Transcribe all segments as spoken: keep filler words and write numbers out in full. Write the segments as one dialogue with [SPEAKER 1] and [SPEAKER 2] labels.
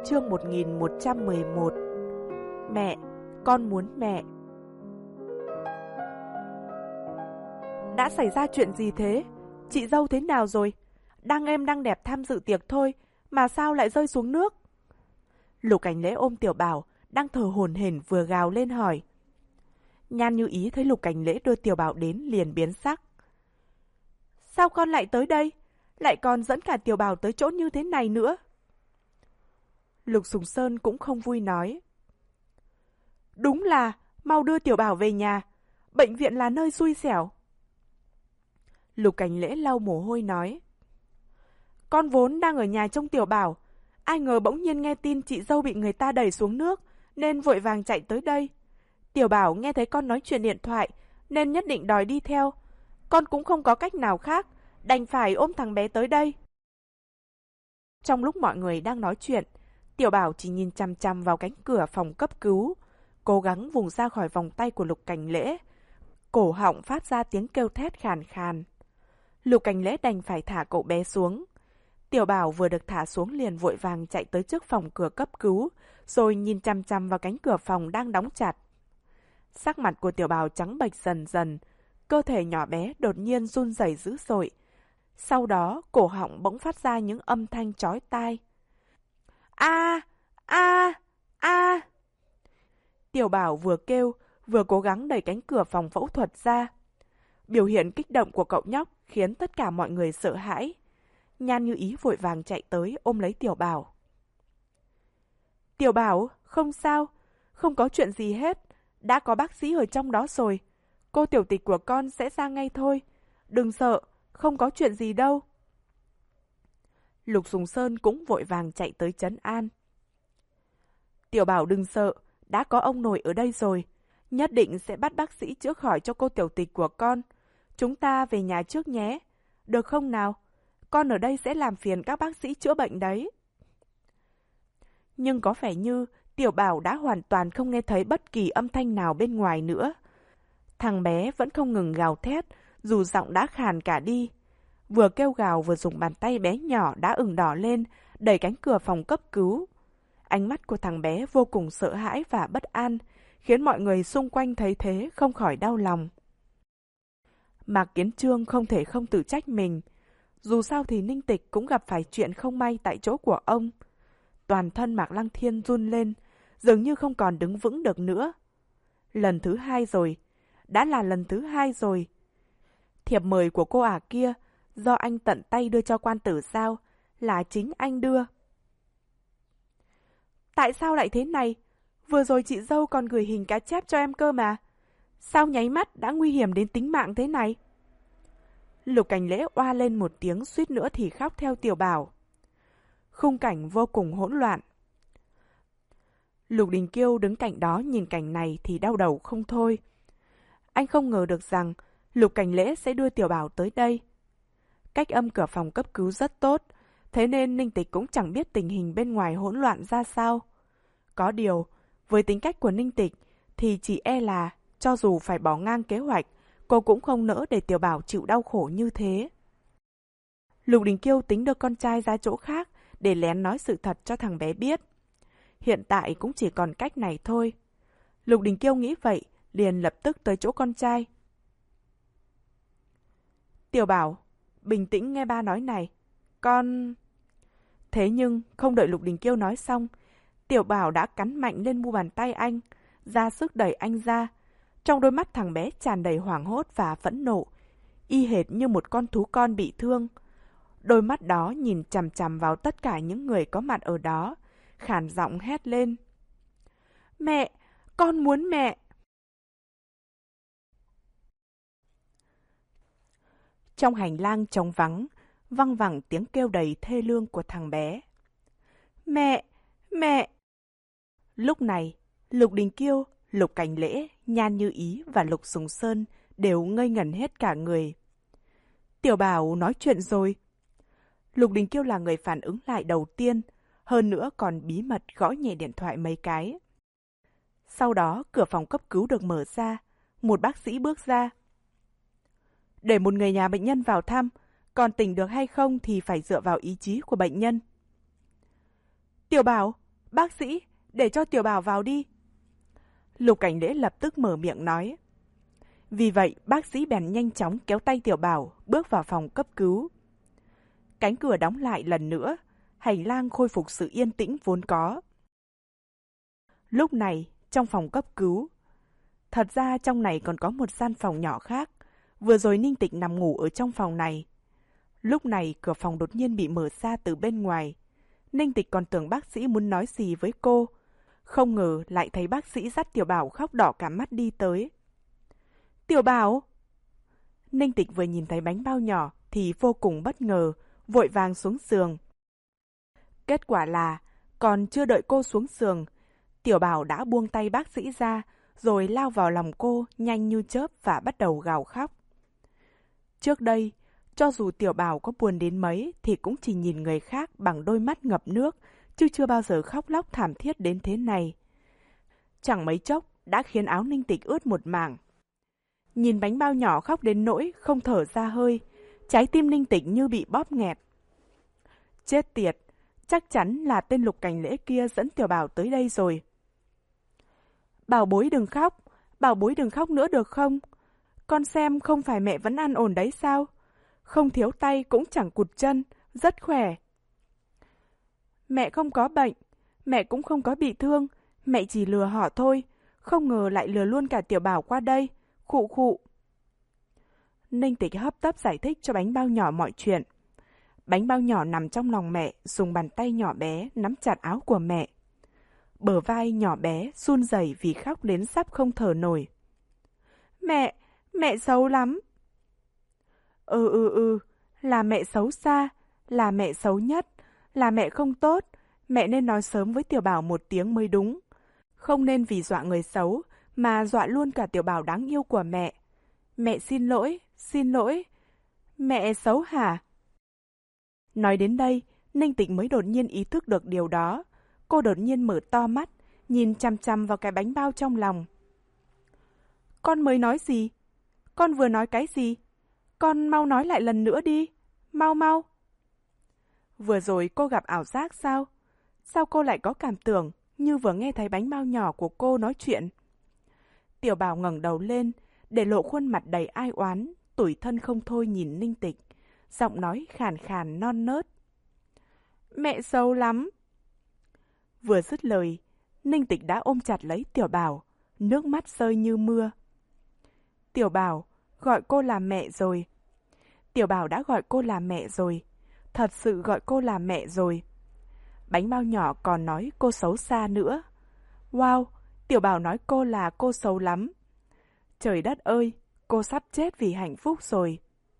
[SPEAKER 1] Chương một nghìn một trăm mười một. Mẹ, con muốn mẹ. Đã xảy ra chuyện gì thế? Chị dâu thế nào rồi? Đang êm đang đẹp tham dự tiệc thôi, mà sao lại rơi xuống nước? Lục Cảnh Lễ ôm Tiểu Bảo, đang thở hổn hển vừa gào lên hỏi. Nhan Như Ý thấy Lục Cảnh Lễ đưa Tiểu Bảo đến liền biến sắc. Sao con lại tới đây? Lại còn dẫn cả Tiểu Bảo tới chỗ như thế này nữa? Lục Sùng Sơn cũng không vui nói. Đúng là, mau đưa Tiểu Bảo về nhà. Bệnh viện là nơi xui xẻo. Lục Cảnh Lễ lau mồ hôi nói. Con vốn đang ở nhà trông Tiểu Bảo. Ai ngờ bỗng nhiên nghe tin chị dâu bị người ta đẩy xuống nước, nên vội vàng chạy tới đây. Tiểu Bảo nghe thấy con nói chuyện điện thoại, nên nhất định đòi đi theo. Con cũng không có cách nào khác, đành phải ôm thằng bé tới đây. Trong lúc mọi người đang nói chuyện, Tiểu Bảo chỉ nhìn chằm chằm vào cánh cửa phòng cấp cứu, cố gắng vùng ra khỏi vòng tay của Lục Cảnh Lễ. Cổ họng phát ra tiếng kêu thét khàn khàn. Lục Cảnh Lễ đành phải thả cậu bé xuống. Tiểu Bảo vừa được thả xuống liền vội vàng chạy tới trước phòng cửa cấp cứu, rồi nhìn chằm chằm vào cánh cửa phòng đang đóng chặt. Sắc mặt của Tiểu Bảo trắng bệch dần dần, cơ thể nhỏ bé đột nhiên run rẩy dữ dội. Sau đó, cổ họng bỗng phát ra những âm thanh chói tai. A, a, a. Tiểu Bảo vừa kêu, vừa cố gắng đẩy cánh cửa phòng phẫu thuật ra. Biểu hiện kích động của cậu nhóc khiến tất cả mọi người sợ hãi. Nhan Như Ý vội vàng chạy tới ôm lấy Tiểu Bảo. Tiểu Bảo, không sao, không có chuyện gì hết. Đã có bác sĩ ở trong đó rồi. Cô tiểu tịch của con sẽ ra ngay thôi. Đừng sợ, không có chuyện gì đâu. Lục Sùng Sơn cũng vội vàng chạy tới trấn an. Tiểu Bảo đừng sợ, đã có ông nội ở đây rồi. Nhất định sẽ bắt bác sĩ chữa khỏi cho cô tiểu tịch của con. Chúng ta về nhà trước nhé. Được không nào? Con ở đây sẽ làm phiền các bác sĩ chữa bệnh đấy. Nhưng có vẻ như Tiểu Bảo đã hoàn toàn không nghe thấy bất kỳ âm thanh nào bên ngoài nữa. Thằng bé vẫn không ngừng gào thét, dù giọng đã khàn cả đi. Vừa kêu gào vừa dùng bàn tay bé nhỏ đã ửng đỏ lên, đẩy cánh cửa phòng cấp cứu. Ánh mắt của thằng bé vô cùng sợ hãi và bất an, khiến mọi người xung quanh thấy thế không khỏi đau lòng. Mạc Kiến Trương không thể không tự trách mình. Dù sao thì Ninh Tịch cũng gặp phải chuyện không may tại chỗ của ông. Toàn thân Mạc Lăng Thiên run lên, dường như không còn đứng vững được nữa. Lần thứ hai rồi, đã là lần thứ hai rồi. Thiệp mời của cô ả kia, do anh tận tay đưa cho quan tử sao, là chính anh đưa. Tại sao lại thế này? Vừa rồi chị dâu còn gửi hình cá chép cho em cơ mà. Sao nháy mắt đã nguy hiểm đến tính mạng thế này? Lục Cảnh Lễ oa lên một tiếng suýt nữa thì khóc theo Tiểu Bảo. Khung cảnh vô cùng hỗn loạn. Lục Đình Kiêu đứng cạnh đó nhìn cảnh này thì đau đầu không thôi. Anh không ngờ được rằng Lục Cảnh Lễ sẽ đưa Tiểu Bảo tới đây. Cách âm cửa phòng cấp cứu rất tốt, thế nên Ninh Tịch cũng chẳng biết tình hình bên ngoài hỗn loạn ra sao. Có điều, với tính cách của Ninh Tịch thì chỉ e là cho dù phải bỏ ngang kế hoạch, cô cũng không nỡ để Tiểu Bảo chịu đau khổ như thế. Lục Đình Kiêu tính đưa con trai ra chỗ khác để lén nói sự thật cho thằng bé biết. Hiện tại cũng chỉ còn cách này thôi. Lục Đình Kiêu nghĩ vậy, liền lập tức tới chỗ con trai. Tiểu Bảo, bình tĩnh nghe ba nói này. Con... Thế nhưng, không đợi Lục Đình Kiêu nói xong, Tiểu Bảo đã cắn mạnh lên mu bàn tay anh, ra sức đẩy anh ra. Trong đôi mắt thằng bé tràn đầy hoảng hốt và phẫn nộ, y hệt như một con thú con bị thương. Đôi mắt đó nhìn chằm chằm vào tất cả những người có mặt ở đó, khàn giọng hét lên. Mẹ! Con muốn mẹ! Trong hành lang trống vắng, văng vẳng tiếng kêu đầy thê lương của thằng bé. Mẹ! Mẹ! Lúc này, Lục Đình Kiêu, Lục Cảnh Lễ, Nhan Như Ý và Lục Sùng Sơn đều ngây ngẩn hết cả người. Tiểu Bảo nói chuyện rồi. Lục Đình Kiêu là người phản ứng lại đầu tiên, hơn nữa còn bí mật gõ nhẹ điện thoại mấy cái. Sau đó, cửa phòng cấp cứu được mở ra, một bác sĩ bước ra. Để một người nhà bệnh nhân vào thăm, còn tỉnh được hay không thì phải dựa vào ý chí của bệnh nhân. Tiểu Bảo, Bác sĩ, để cho Tiểu Bảo vào đi. Lục Cảnh Lễ lập tức mở miệng nói. Vì vậy, bác sĩ bèn nhanh chóng kéo tay Tiểu Bảo, bước vào phòng cấp cứu. Cánh cửa đóng lại lần nữa, hành lang khôi phục sự yên tĩnh vốn có. Lúc này, trong phòng cấp cứu, thật ra trong này còn có một gian phòng nhỏ khác. Vừa rồi Ninh Tịch nằm ngủ ở trong phòng này. Lúc này cửa phòng đột nhiên bị mở ra từ bên ngoài. Ninh Tịch còn tưởng bác sĩ muốn nói gì với cô. Không ngờ lại thấy bác sĩ dắt Tiểu Bảo khóc đỏ cả mắt đi tới. Tiểu Bảo! Ninh Tịch vừa nhìn thấy bánh bao nhỏ thì vô cùng bất ngờ, vội vàng xuống giường. Kết quả là, còn chưa đợi cô xuống giường, Tiểu Bảo đã buông tay bác sĩ ra, rồi lao vào lòng cô nhanh như chớp và bắt đầu gào khóc. Trước đây, cho dù Tiểu Bảo có buồn đến mấy thì cũng chỉ nhìn người khác bằng đôi mắt ngập nước, chứ chưa bao giờ khóc lóc thảm thiết đến thế này. Chẳng mấy chốc đã khiến áo Ninh Tịch ướt một mảng. Nhìn bánh bao nhỏ khóc đến nỗi không thở ra hơi, trái tim Ninh Tịch như bị bóp nghẹt. Chết tiệt, chắc chắn là tên Lục Cảnh Lễ kia dẫn Tiểu Bảo tới đây rồi. Bảo bối đừng khóc, bảo bối đừng khóc nữa được không? Con xem không phải mẹ vẫn an ổn đấy sao? Không thiếu tay cũng chẳng cụt chân, rất khỏe. Mẹ không có bệnh, mẹ cũng không có bị thương, mẹ chỉ lừa họ thôi, không ngờ lại lừa luôn cả Tiểu Bảo qua đây, khụ khụ. Ninh Tịch hấp tấp giải thích cho bánh bao nhỏ mọi chuyện. Bánh bao nhỏ nằm trong lòng mẹ, dùng bàn tay nhỏ bé nắm chặt áo của mẹ. Bờ vai nhỏ bé run rẩy vì khóc đến sắp không thở nổi. Mẹ, mẹ xấu lắm. Ừ ừ ừ, là mẹ xấu xa, là mẹ xấu nhất, là mẹ không tốt, mẹ nên nói sớm với Tiểu Bảo một tiếng mới đúng. Không nên vì dọa người xấu mà dọa luôn cả Tiểu Bảo đáng yêu của mẹ. Mẹ xin lỗi, xin lỗi. Mẹ xấu hả? Nói đến đây, Ninh Tịch mới đột nhiên ý thức được điều đó. Cô đột nhiên mở to mắt, nhìn chằm chằm vào cái bánh bao trong lòng. Con mới nói gì? Con vừa nói cái gì? Con mau nói lại lần nữa đi. Mau mau. Vừa rồi cô gặp ảo giác sao? Sao cô lại có cảm tưởng như vừa nghe thấy bánh bao nhỏ của cô nói chuyện? Tiểu Bảo ngẩng đầu lên, để lộ khuôn mặt đầy ai oán, tủi thân không thôi nhìn Ninh Tịch. Giọng nói khàn khàn non nớt. Mẹ xấu lắm. Vừa dứt lời, Ninh Tịch đã ôm chặt lấy Tiểu Bảo, nước mắt rơi như mưa. Tiểu Bảo, gọi cô là mẹ rồi. Tiểu Bảo đã gọi cô là mẹ rồi. Thật sự gọi cô là mẹ rồi. Bánh bao nhỏ còn nói cô xấu xa nữa. Wow, Tiểu Bảo nói cô là cô xấu lắm. Trời đất ơi, cô sắp chết vì hạnh phúc rồi.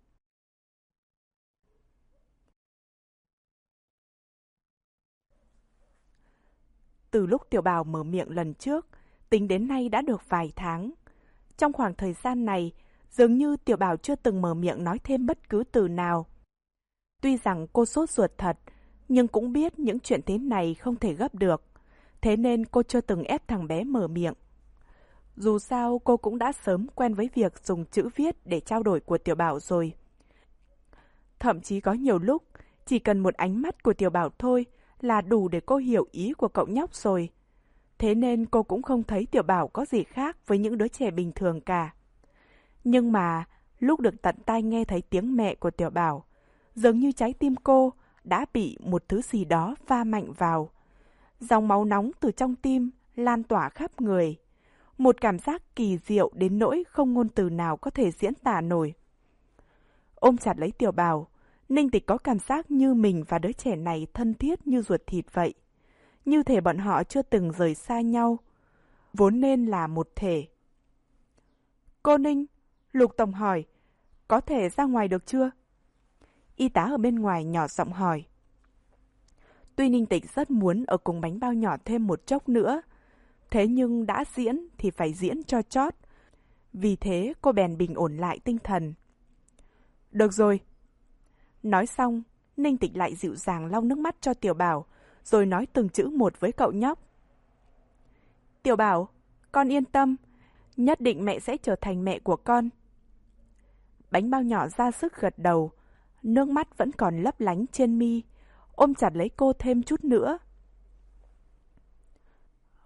[SPEAKER 1] Từ lúc Tiểu Bảo mở miệng lần trước, tính đến nay đã được vài tháng. Trong khoảng thời gian này, dường như Tiểu Bảo chưa từng mở miệng nói thêm bất cứ từ nào. Tuy rằng cô sốt ruột thật, nhưng cũng biết những chuyện thế này không thể gấp được. Thế nên cô chưa từng ép thằng bé mở miệng. Dù sao cô cũng đã sớm quen với việc dùng chữ viết để trao đổi của Tiểu Bảo rồi. Thậm chí có nhiều lúc, chỉ cần một ánh mắt của Tiểu Bảo thôi là đủ để cô hiểu ý của cậu nhóc rồi. Thế nên cô cũng không thấy Tiểu Bảo có gì khác với những đứa trẻ bình thường cả. Nhưng mà, lúc được tận tai nghe thấy tiếng mẹ của Tiểu Bảo, dường như trái tim cô đã bị một thứ gì đó va mạnh vào. Dòng máu nóng từ trong tim lan tỏa khắp người. Một cảm giác kỳ diệu đến nỗi không ngôn từ nào có thể diễn tả nổi. Ôm chặt lấy Tiểu Bảo, Ninh Tịch có cảm giác như mình và đứa trẻ này thân thiết như ruột thịt vậy. Như thể bọn họ chưa từng rời xa nhau. Vốn nên là một thể. Cô Ninh, Lục Tổng hỏi, có thể ra ngoài được chưa? Y tá ở bên ngoài nhỏ giọng hỏi. Tuy Ninh Tịch rất muốn ở cùng bánh bao nhỏ thêm một chốc nữa, thế nhưng đã diễn thì phải diễn cho chót. Vì thế cô bèn bình ổn lại tinh thần. Được rồi. Nói xong, Ninh Tịch lại dịu dàng lau nước mắt cho Tiểu Bảo, rồi nói từng chữ một với cậu nhóc. Tiểu Bảo, con yên tâm, nhất định mẹ sẽ trở thành mẹ của con. Bánh bao nhỏ ra sức gật đầu, nước mắt vẫn còn lấp lánh trên mi, ôm chặt lấy cô thêm chút nữa.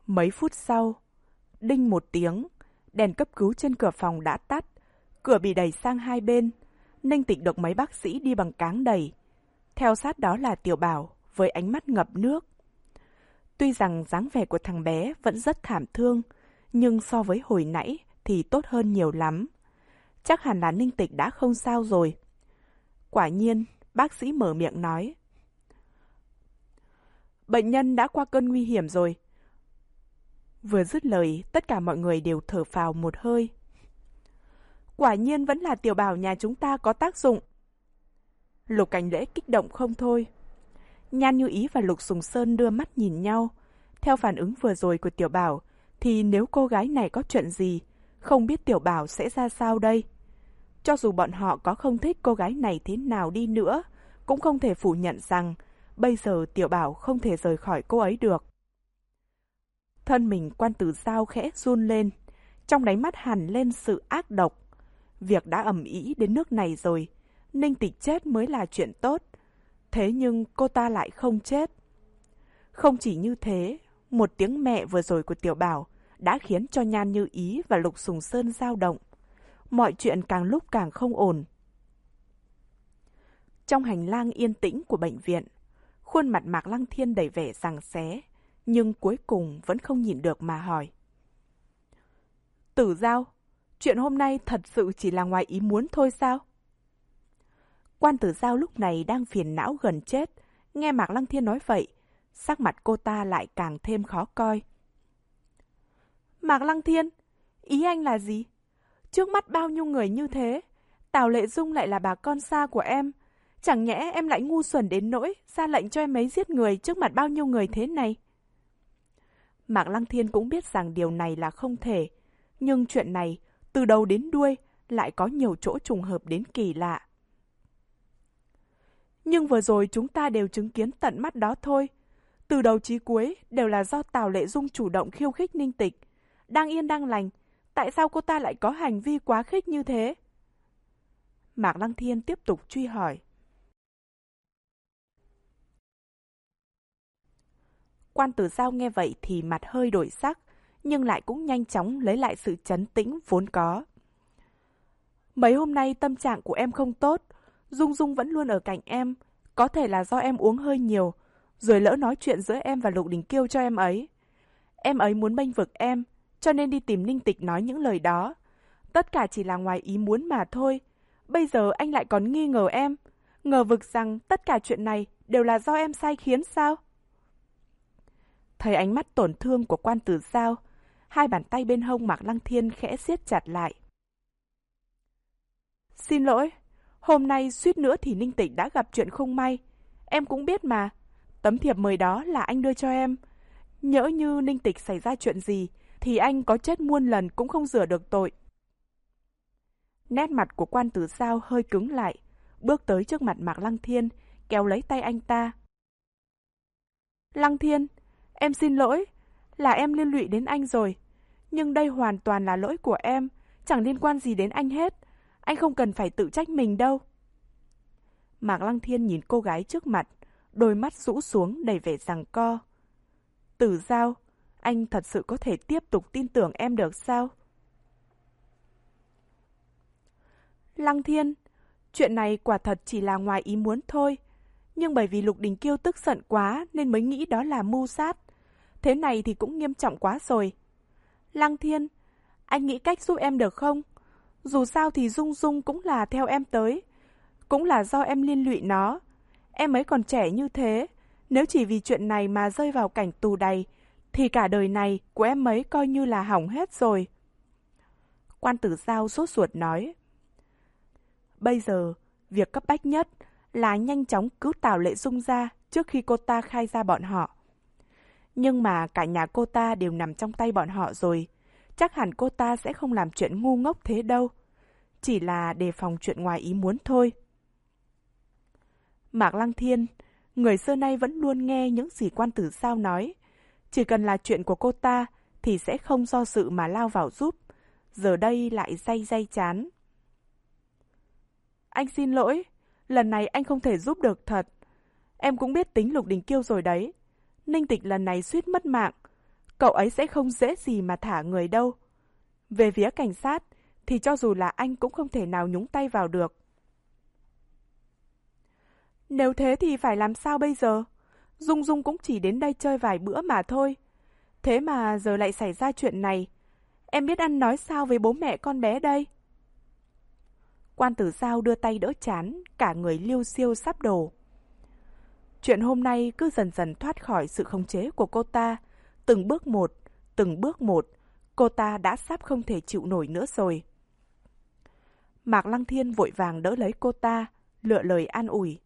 [SPEAKER 1] Mấy phút sau, đinh một tiếng, đèn cấp cứu trên cửa phòng đã tắt, cửa bị đẩy sang hai bên. Ninh Tịch được mấy bác sĩ đi bằng cáng đẩy. Theo sát đó là Tiểu Bảo với ánh mắt ngập nước. Tuy rằng dáng vẻ của thằng bé vẫn rất thảm thương, nhưng so với hồi nãy thì tốt hơn nhiều lắm. Chắc hẳn là Ninh Tịch đã không sao rồi. Quả nhiên, bác sĩ mở miệng nói. Bệnh nhân đã qua cơn nguy hiểm rồi. Vừa dứt lời, tất cả mọi người đều thở phào một hơi. Quả nhiên vẫn là Tiểu Bảo nhà chúng ta có tác dụng. Lục Cảnh Lễ kích động không thôi. Nhan Như Ý và Lục Sùng Sơn đưa mắt nhìn nhau. Theo phản ứng vừa rồi của Tiểu Bảo, thì nếu cô gái này có chuyện gì, không biết Tiểu Bảo sẽ ra sao đây. Cho dù bọn họ có không thích cô gái này thế nào đi nữa, cũng không thể phủ nhận rằng bây giờ Tiểu Bảo không thể rời khỏi cô ấy được. Thân mình Quan Tử Giao khẽ run lên, trong đáy mắt hằn lên sự ác độc. Việc đã ầm ĩ đến nước này rồi, Ninh Tịch chết mới là chuyện tốt. Thế nhưng cô ta lại không chết. Không chỉ như thế, một tiếng mẹ vừa rồi của Tiểu Bảo đã khiến cho Nhan Như Ý và Lục Sùng Sơn dao động. Mọi chuyện càng lúc càng không ổn. Trong hành lang yên tĩnh của bệnh viện, khuôn mặt Mạc Lăng Thiên đầy vẻ giằng xé, nhưng cuối cùng vẫn không nhịn được mà hỏi. Tử Giao, chuyện hôm nay thật sự chỉ là ngoài ý muốn thôi sao? Quan Tử Giao lúc này đang phiền não gần chết, nghe Mạc Lăng Thiên nói vậy, sắc mặt cô ta lại càng thêm khó coi. Mạc Lăng Thiên, ý anh là gì? Trước mắt bao nhiêu người như thế, Tào Lệ Dung lại là bà con xa của em. Chẳng nhẽ em lại ngu xuẩn đến nỗi ra lệnh cho em ấy giết người trước mặt bao nhiêu người thế này? Mạc Lăng Thiên cũng biết rằng điều này là không thể, nhưng chuyện này từ đầu đến đuôi lại có nhiều chỗ trùng hợp đến kỳ lạ. Nhưng vừa rồi chúng ta đều chứng kiến tận mắt đó thôi. Từ đầu chí cuối đều là do Tào Lệ Dung chủ động khiêu khích Ninh Tịch. Đang yên đang lành, tại sao cô ta lại có hành vi quá khích như thế? Mạc Lăng Thiên tiếp tục truy hỏi. Quan Tử Giao nghe vậy thì mặt hơi đổi sắc, nhưng lại cũng nhanh chóng lấy lại sự trấn tĩnh vốn có. Mấy hôm nay tâm trạng của em không tốt, Dung Dung vẫn luôn ở cạnh em, có thể là do em uống hơi nhiều, rồi lỡ nói chuyện giữa em và Lục Đình Kiêu cho em ấy. Em ấy muốn bênh vực em, cho nên đi tìm Ninh Tịch nói những lời đó. Tất cả chỉ là ngoài ý muốn mà thôi. Bây giờ anh lại còn nghi ngờ em, ngờ vực rằng tất cả chuyện này đều là do em sai khiến sao? Thấy ánh mắt tổn thương của Quan Tử Giao, hai bàn tay bên hông Mạc Lăng Thiên khẽ siết chặt lại. Xin lỗi, hôm nay suýt nữa thì Ninh Tịch đã gặp chuyện không may. Em cũng biết mà, tấm thiệp mời đó là anh đưa cho em. Nhỡ như Ninh Tịch xảy ra chuyện gì, thì anh có chết muôn lần cũng không rửa được tội. Nét mặt của Quan Tử Giao hơi cứng lại, bước tới trước mặt Mạc Lăng Thiên, kéo lấy tay anh ta. Lăng Thiên, em xin lỗi, là em liên lụy đến anh rồi. Nhưng đây hoàn toàn là lỗi của em, chẳng liên quan gì đến anh hết. Anh không cần phải tự trách mình đâu. Mạc Lăng Thiên nhìn cô gái trước mặt, đôi mắt rũ xuống đầy vẻ giằng co. Tử Giao, anh thật sự có thể tiếp tục tin tưởng em được sao? Lăng Thiên, chuyện này quả thật chỉ là ngoài ý muốn thôi. Nhưng bởi vì Lục Đình Kiêu tức giận quá nên mới nghĩ đó là mưu sát. Thế này thì cũng nghiêm trọng quá rồi. Lăng Thiên, anh nghĩ cách giúp em được không? Dù sao thì Dung Dung cũng là theo em tới. Cũng là do em liên lụy nó. Em ấy còn trẻ như thế. Nếu chỉ vì chuyện này mà rơi vào cảnh tù đày, thì cả đời này của em ấy coi như là hỏng hết rồi. Quan Tử Giao sốt ruột nói. Bây giờ, việc cấp bách nhất là nhanh chóng cứu Tào Lệ Dung ra trước khi cô ta khai ra bọn họ. Nhưng mà cả nhà cô ta đều nằm trong tay bọn họ rồi. Chắc hẳn cô ta sẽ không làm chuyện ngu ngốc thế đâu. Chỉ là đề phòng chuyện ngoài ý muốn thôi. Mạc Lăng Thiên, người xưa nay vẫn luôn nghe những gì Quan Tử Giao nói. Chỉ cần là chuyện của cô ta thì sẽ không do dự mà lao vào giúp. Giờ đây lại day day chán. Anh xin lỗi, lần này anh không thể giúp được thật. Em cũng biết tính Lục Đình Kiêu rồi đấy. Ninh Tịch lần này suýt mất mạng. cậu ấy sẽ không dễ gì mà thả người đâu. Về phía cảnh sát, thì cho dù là anh cũng không thể nào nhúng tay vào được. Nếu thế thì phải làm sao bây giờ? Dung Dung cũng chỉ đến đây chơi vài bữa mà thôi. Thế mà giờ lại xảy ra chuyện này. Em biết ăn nói sao với bố mẹ con bé đây? Quan Tử Giao đưa tay đỡ chán, cả người liêu xiêu sắp đổ. Chuyện hôm nay cứ dần dần thoát khỏi sự khống chế của cô ta. Từng bước một, từng bước một, cô ta đã sắp không thể chịu nổi nữa rồi. Mạc Lăng Thiên vội vàng đỡ lấy cô ta, lựa lời an ủi.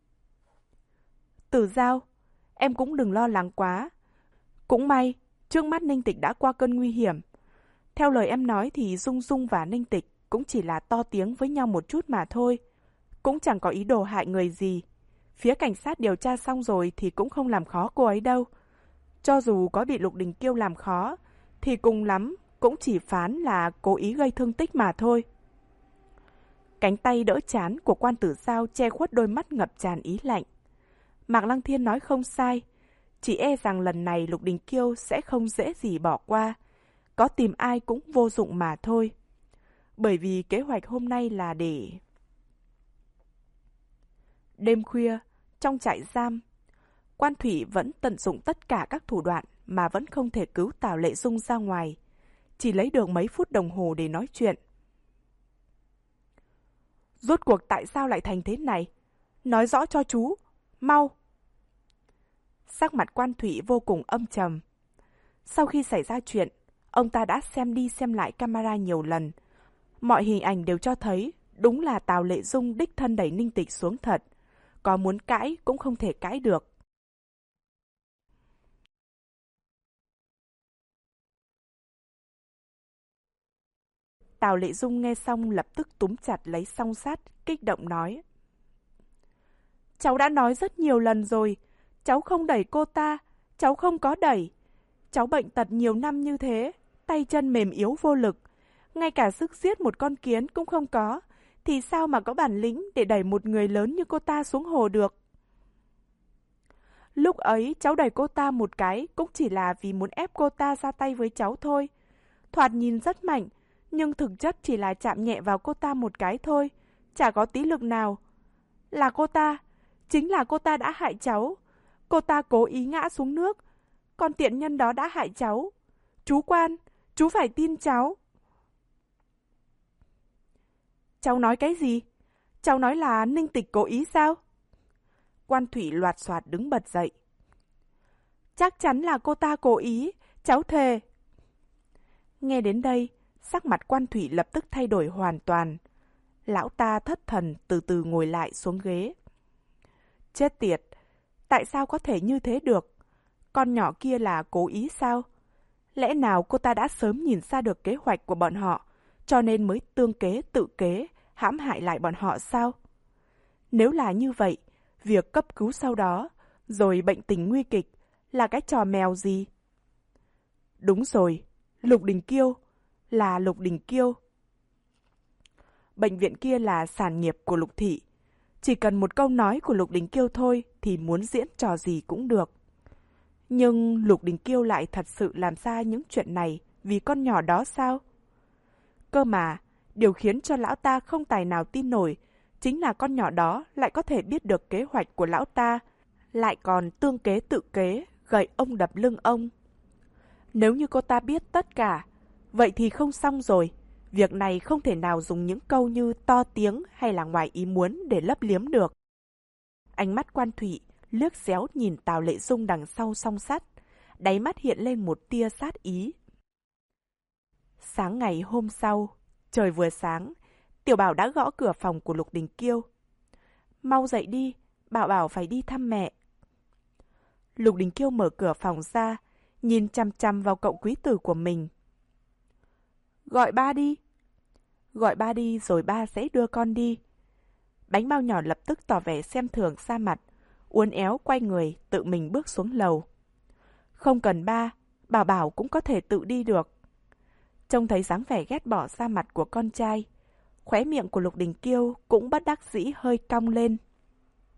[SPEAKER 1] Tử Giao, em cũng đừng lo lắng quá. Cũng may, trước mắt Ninh Tịch đã qua cơn nguy hiểm. Theo lời em nói thì Dung Dung và Ninh Tịch cũng chỉ là to tiếng với nhau một chút mà thôi. Cũng chẳng có ý đồ hại người gì. Phía cảnh sát điều tra xong rồi thì cũng không làm khó cô ấy đâu. Cho dù có bị Lục Đình Kiêu làm khó, thì cùng lắm cũng chỉ phán là cố ý gây thương tích mà thôi. Cánh tay đỡ chán của Quan Tử Giao che khuất đôi mắt ngập tràn ý lạnh. Mạc Lăng Thiên nói không sai, chỉ e rằng lần này Lục Đình Kiêu sẽ không dễ gì bỏ qua, có tìm ai cũng vô dụng mà thôi. Bởi vì kế hoạch hôm nay là để... Đêm khuya, trong trại giam, Quan Thủy vẫn tận dụng tất cả các thủ đoạn mà vẫn không thể cứu Tào Lệ Dung ra ngoài, chỉ lấy được mấy phút đồng hồ để nói chuyện. Rốt cuộc tại sao lại thành thế này? Nói rõ cho chú, mau! Sắc mặt Quan Thủy vô cùng âm trầm. Sau khi xảy ra chuyện, ông ta đã xem đi xem lại camera nhiều lần. Mọi hình ảnh đều cho thấy đúng là Tào Lệ Dung đích thân đẩy Ninh Tịch xuống thật. Có muốn cãi cũng không thể cãi được. Tào Lệ Dung nghe xong lập tức túm chặt lấy song sắt, kích động nói. Cháu đã nói rất nhiều lần rồi, cháu không đẩy cô ta, cháu không có đẩy. Cháu bệnh tật nhiều năm như thế, tay chân mềm yếu vô lực, ngay cả sức giết một con kiến cũng không có, thì sao mà có bản lĩnh để đẩy một người lớn như cô ta xuống hồ được. Lúc ấy cháu đẩy cô ta một cái cũng chỉ là vì muốn ép cô ta ra tay với cháu thôi. Thoạt nhìn rất mạnh, nhưng thực chất chỉ là chạm nhẹ vào cô ta một cái thôi, chả có tí lực nào. Là cô ta, chính là cô ta đã hại cháu. Cô ta cố ý ngã xuống nước, còn tiện nhân đó đã hại cháu. Chú Quan, chú phải tin cháu. Cháu nói cái gì? Cháu nói là Ninh Tịch cố ý sao? Quan Thủy loạt soạt đứng bật dậy. Chắc chắn là cô ta cố ý, cháu thề. Nghe đến đây, sắc mặt Quan Thủy lập tức thay đổi hoàn toàn. Lão ta thất thần từ từ ngồi lại xuống ghế. Chết tiệt, tại sao có thể như thế được? Con nhỏ kia là cố ý sao? Lẽ nào cô ta đã sớm nhìn ra được kế hoạch của bọn họ, cho nên mới tương kế tự kế, hãm hại lại bọn họ sao? Nếu là như vậy, việc cấp cứu sau đó, rồi bệnh tình nguy kịch, là cái trò mèo gì? Đúng rồi, Lục Đình Kiêu, là Lục Đình Kiêu. Bệnh viện kia là sản nghiệp của Lục Thị. Chỉ cần một câu nói của Lục Đình Kiêu thôi thì muốn diễn trò gì cũng được. Nhưng Lục Đình Kiêu lại thật sự làm ra những chuyện này vì con nhỏ đó sao? Cơ mà, điều khiến cho lão ta không tài nào tin nổi chính là con nhỏ đó lại có thể biết được kế hoạch của lão ta, lại còn tương kế tự kế, gậy ông đập lưng ông. Nếu như cô ta biết tất cả, vậy thì không xong rồi. Việc này không thể nào dùng những câu như to tiếng hay là ngoài ý muốn để lấp liếm được. Ánh mắt Quan Thủy liếc xéo nhìn Tào Lệ Dung đằng sau song sắt, đáy mắt hiện lên một tia sát ý. Sáng ngày hôm sau, trời vừa sáng, Tiểu Bảo đã gõ cửa phòng của Lục Đình Kiêu. Mau dậy đi, Bảo Bảo phải đi thăm mẹ. Lục Đình Kiêu mở cửa phòng ra, nhìn chằm chằm vào cậu quý tử của mình. Gọi ba đi. Gọi ba đi rồi ba sẽ đưa con đi. Bánh bao nhỏ lập tức tỏ vẻ xem thường xa mặt, uốn éo quay người tự mình bước xuống lầu. Không cần ba, Bảo Bảo cũng có thể tự đi được. Trông thấy dáng vẻ ghét bỏ xa mặt của con trai, khóe miệng của Lục Đình Kiêu cũng bất đắc dĩ hơi cong lên.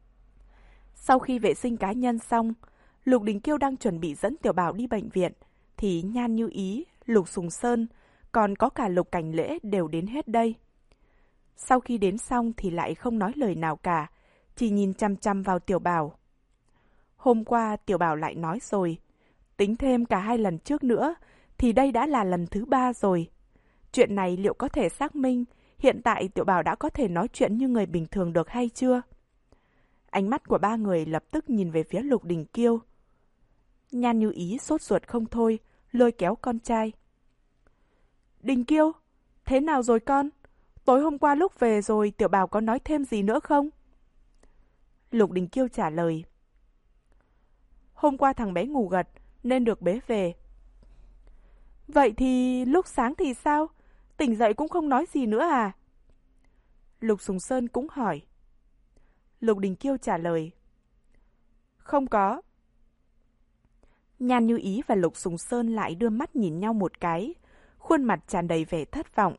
[SPEAKER 1] Sau khi vệ sinh cá nhân xong, Lục Đình Kiêu đang chuẩn bị dẫn Tiểu Bảo đi bệnh viện, thì Nhan Như Ý, Lục Sùng Sơn, còn có cả Lục Cảnh Lễ đều đến hết đây. Sau khi đến xong thì lại không nói lời nào cả, chỉ nhìn chăm chăm vào Tiểu Bảo. Hôm qua Tiểu Bảo lại nói rồi, tính thêm cả hai lần trước nữa, thì đây đã là lần thứ ba rồi. Chuyện này liệu có thể xác minh hiện tại Tiểu Bảo đã có thể nói chuyện như người bình thường được hay chưa? Ánh mắt của ba người lập tức nhìn về phía Lục Đình Kiêu. Nhan Như Ý sốt ruột không thôi, lôi kéo con trai. Đình Kiêu, thế nào rồi con? Tối hôm qua lúc về rồi Tiểu Bảo có nói thêm gì nữa không? Lục Đình Kiêu trả lời. Hôm qua thằng bé ngủ gật nên được bế về. Vậy thì lúc sáng thì sao? Tỉnh dậy cũng không nói gì nữa à? Lục Sùng Sơn cũng hỏi. Lục Đình Kiêu trả lời. Không có. Nhan Như Ý và Lục Sùng Sơn lại đưa mắt nhìn nhau một cái, khuôn mặt tràn đầy vẻ thất vọng.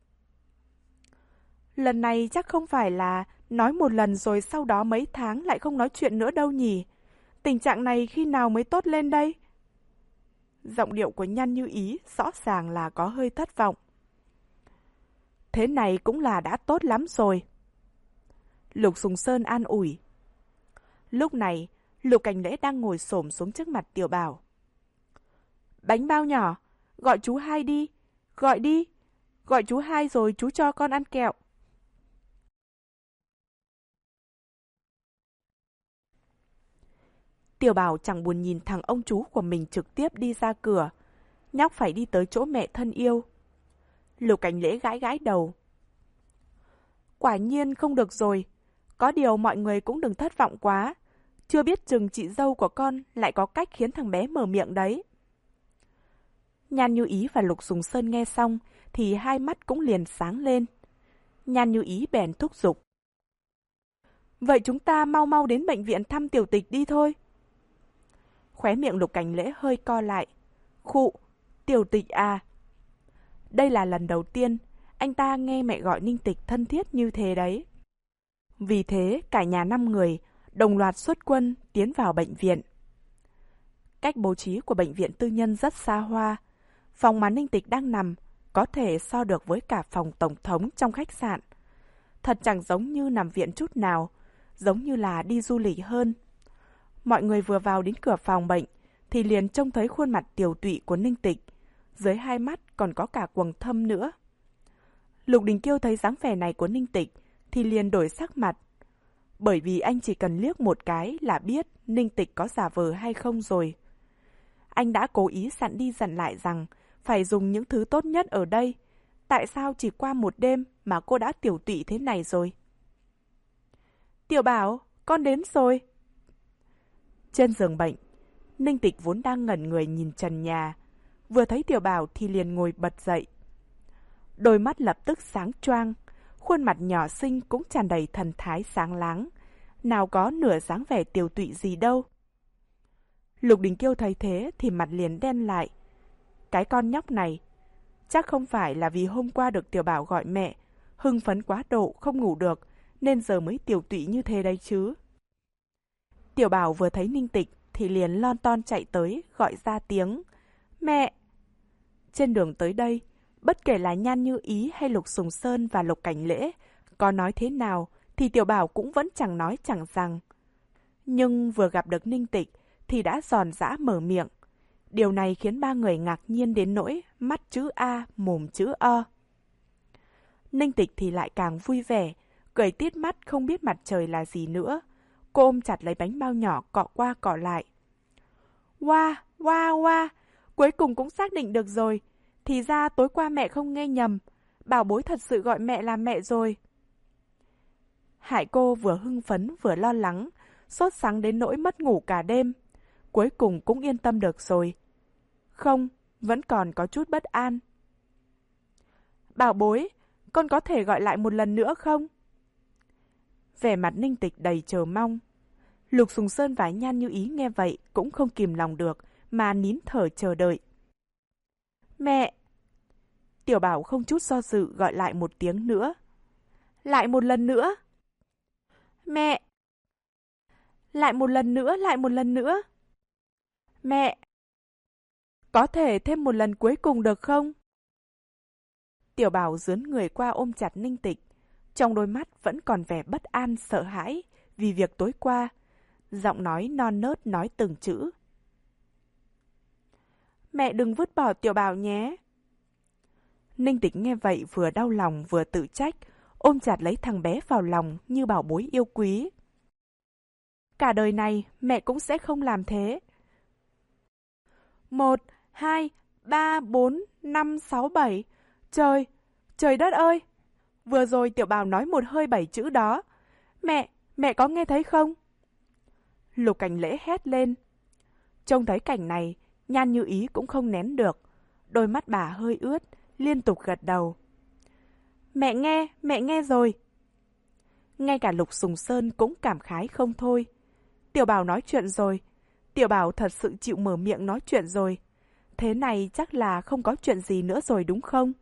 [SPEAKER 1] Lần này chắc không phải là nói một lần rồi sau đó mấy tháng lại không nói chuyện nữa đâu nhỉ? Tình trạng này khi nào mới tốt lên đây? Giọng điệu của Nhan Như Ý rõ ràng là có hơi thất vọng. Thế này cũng là đã tốt lắm rồi. Lục Sùng Sơn an ủi. Lúc này, Lục Cảnh Lễ đang ngồi xổm xuống trước mặt Tiểu Bảo. Bánh bao nhỏ, gọi chú hai đi, gọi đi, gọi chú hai rồi chú cho con ăn kẹo. Tiểu Bảo chẳng buồn nhìn thằng ông chú của mình trực tiếp đi ra cửa, nhóc phải đi tới chỗ mẹ thân yêu. Lục Cảnh Lễ gãi gãi đầu. Quả nhiên không được rồi, có điều mọi người cũng đừng thất vọng quá, chưa biết chừng chị dâu của con lại có cách khiến thằng bé mở miệng đấy. Nhan Như Ý và Lục Sùng Sơn nghe xong thì hai mắt cũng liền sáng lên. Nhan Như Ý bèn thúc giục. Vậy chúng ta mau mau đến bệnh viện thăm Tiểu Tịch đi thôi. Khóe miệng Lục Cảnh Lễ hơi co lại. Khụ, Tiểu Tịch à. Đây là lần đầu tiên anh ta nghe mẹ gọi Ninh Tịch thân thiết như thế đấy. Vì thế cả nhà năm người đồng loạt xuất quân tiến vào bệnh viện. Cách bố trí của bệnh viện tư nhân rất xa hoa. Phòng mà Ninh Tịch đang nằm có thể so được với cả phòng tổng thống trong khách sạn. Thật chẳng giống như nằm viện chút nào, giống như là đi du lịch hơn. Mọi người vừa vào đến cửa phòng bệnh thì liền trông thấy khuôn mặt tiều tụy của Ninh Tịch, dưới hai mắt còn có cả quầng thâm nữa. Lục Đình Kiêu thấy dáng vẻ này của Ninh Tịch thì liền đổi sắc mặt, bởi vì anh chỉ cần liếc một cái là biết Ninh Tịch có giả vờ hay không rồi. Anh đã cố ý dặn đi dặn lại rằng phải dùng những thứ tốt nhất ở đây. Tại sao chỉ qua một đêm mà cô đã tiểu tụy thế này rồi? Tiểu Bảo, con đến rồi. Trên giường bệnh, Ninh Tịch vốn đang ngẩn người nhìn trần nhà. Vừa thấy Tiểu Bảo thì liền ngồi bật dậy. Đôi mắt lập tức sáng choang, khuôn mặt nhỏ xinh cũng tràn đầy thần thái sáng láng, nào có nửa dáng vẻ tiều tụy gì đâu. Lục Đình Kiêu thấy thế thì mặt liền đen lại. Cái con nhóc này, chắc không phải là vì hôm qua được Tiểu Bảo gọi mẹ, hưng phấn quá độ không ngủ được, nên giờ mới tiều tụy như thế đấy chứ. Tiểu Bảo vừa thấy Ninh Tịch thì liền lon ton chạy tới gọi ra tiếng mẹ. Trên đường tới đây, bất kể là Nhan Như Ý hay Lục Sùng Sơn và Lục Cảnh Lễ có nói thế nào thì Tiểu Bảo cũng vẫn chẳng nói chẳng rằng. Nhưng vừa gặp được Ninh Tịch thì đã giòn giã mở miệng. Điều này khiến ba người ngạc nhiên đến nỗi mắt chữ A, mồm chữ O. Ninh Tịch thì lại càng vui vẻ, cười tít mắt không biết mặt trời là gì nữa. Cô ôm chặt lấy bánh bao nhỏ cọ qua cọ lại. Wow, wow, wow, cuối cùng cũng xác định được rồi. Thì ra tối qua mẹ không nghe nhầm, bảo bối thật sự gọi mẹ là mẹ rồi. Hải cô vừa hưng phấn vừa lo lắng, sốt sắng đến nỗi mất ngủ cả đêm. Cuối cùng cũng yên tâm được rồi. Không, vẫn còn có chút bất an. Bảo bối, con có thể gọi lại một lần nữa không? Vẻ mặt Ninh Tịch đầy chờ mong. Lục Sùng Sơn và Nhan Như Ý nghe vậy cũng không kìm lòng được mà nín thở chờ đợi. Mẹ! Tiểu Bảo không chút do dự gọi lại một tiếng nữa. Lại một lần nữa! Mẹ! Lại một lần nữa, lại một lần nữa! Mẹ! Có thể thêm một lần cuối cùng được không? Tiểu Bảo dướn người qua ôm chặt Ninh Tịch, trong đôi mắt vẫn còn vẻ bất an sợ hãi vì việc tối qua, giọng nói non nớt nói từng chữ. Mẹ đừng vứt bỏ Tiểu Bảo nhé. Ninh Tịch nghe vậy vừa đau lòng vừa tự trách, ôm chặt lấy thằng bé vào lòng như bảo bối yêu quý. Cả đời này mẹ cũng sẽ không làm thế. Một, hai, ba, bốn, năm, sáu, bảy. Trời, trời đất ơi! Vừa rồi Tiểu Bảo nói một hơi bảy chữ đó. Mẹ, mẹ có nghe thấy không? Lục Cảnh Lễ hét lên. Trông thấy cảnh này, Nhan Như Ý cũng không nén được. Đôi mắt bà hơi ướt, liên tục gật đầu. Mẹ nghe, mẹ nghe rồi. Ngay cả Lục Sùng Sơn cũng cảm khái không thôi. Tiểu Bảo nói chuyện rồi. Tiểu Bảo thật sự chịu mở miệng nói chuyện rồi. Thế này chắc là không có chuyện gì nữa rồi đúng không?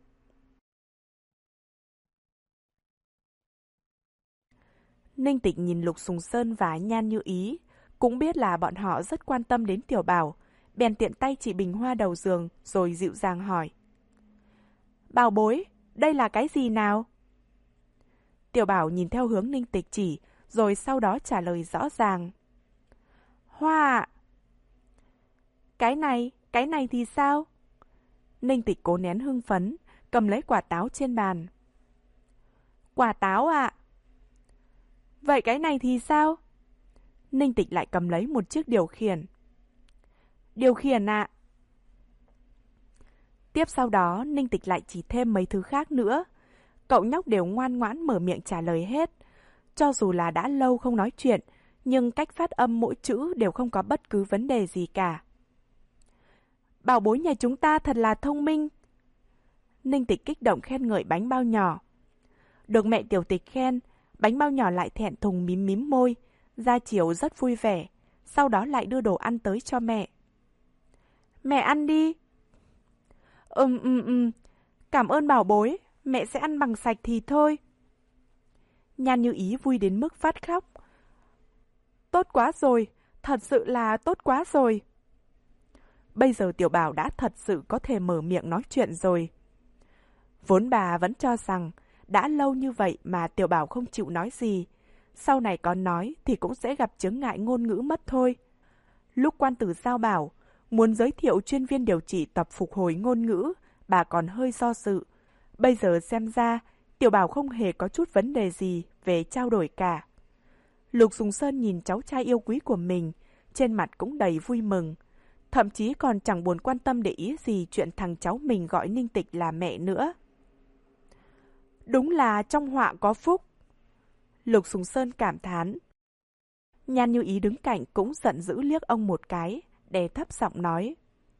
[SPEAKER 1] Ninh Tịch nhìn Lục Sùng Sơn và Nhan Như Ý, cũng biết là bọn họ rất quan tâm đến Tiểu Bảo, bèn tiện tay chỉ bình hoa đầu giường rồi dịu dàng hỏi. Bảo bối, đây là cái gì nào? Tiểu Bảo nhìn theo hướng Ninh Tịch chỉ, rồi sau đó trả lời rõ ràng. Hoa! Cái này, cái này thì sao? Ninh Tịch cố nén hưng phấn, cầm lấy quả táo trên bàn. Quả táo ạ? Vậy cái này thì sao? Ninh Tịch lại cầm lấy một chiếc điều khiển. Điều khiển ạ. Tiếp sau đó, Ninh Tịch lại chỉ thêm mấy thứ khác nữa. Cậu nhóc đều ngoan ngoãn mở miệng trả lời hết. Cho dù là đã lâu không nói chuyện, nhưng cách phát âm mỗi chữ đều không có bất cứ vấn đề gì cả. Bảo bối nhà chúng ta thật là thông minh. Ninh Tịch kích động khen ngợi bánh bao nhỏ. Được mẹ Tiểu Tịch khen, bánh bao nhỏ lại thẹn thùng mím mím môi, ra chiều rất vui vẻ, sau đó lại đưa đồ ăn tới cho mẹ. Mẹ ăn đi. Ừm ừm ừm, cảm ơn bảo bối, mẹ sẽ ăn bằng sạch thì thôi. Nhan Như Ý vui đến mức phát khóc. Tốt quá rồi, thật sự là tốt quá rồi. Bây giờ Tiểu Bảo đã thật sự có thể mở miệng nói chuyện rồi. Vốn bà vẫn cho rằng đã lâu như vậy mà Tiểu Bảo không chịu nói gì. Sau này có nói thì cũng sẽ gặp chướng ngại ngôn ngữ mất thôi. Lúc quan tử giao bảo muốn giới thiệu chuyên viên điều trị tập phục hồi ngôn ngữ, bà còn hơi do dự. Bây giờ xem ra, Tiểu Bảo không hề có chút vấn đề gì về trao đổi cả. Lục Sùng Sơn nhìn cháu trai yêu quý của mình, trên mặt cũng đầy vui mừng. Thậm chí còn chẳng buồn quan tâm để ý gì chuyện thằng cháu mình gọi Ninh Tịch là mẹ nữa. Đúng là trong họa có phúc. Lục Sùng Sơn cảm thán. Nhan Như Ý đứng cạnh cũng giận dữ liếc ông một cái, đè thấp giọng nói.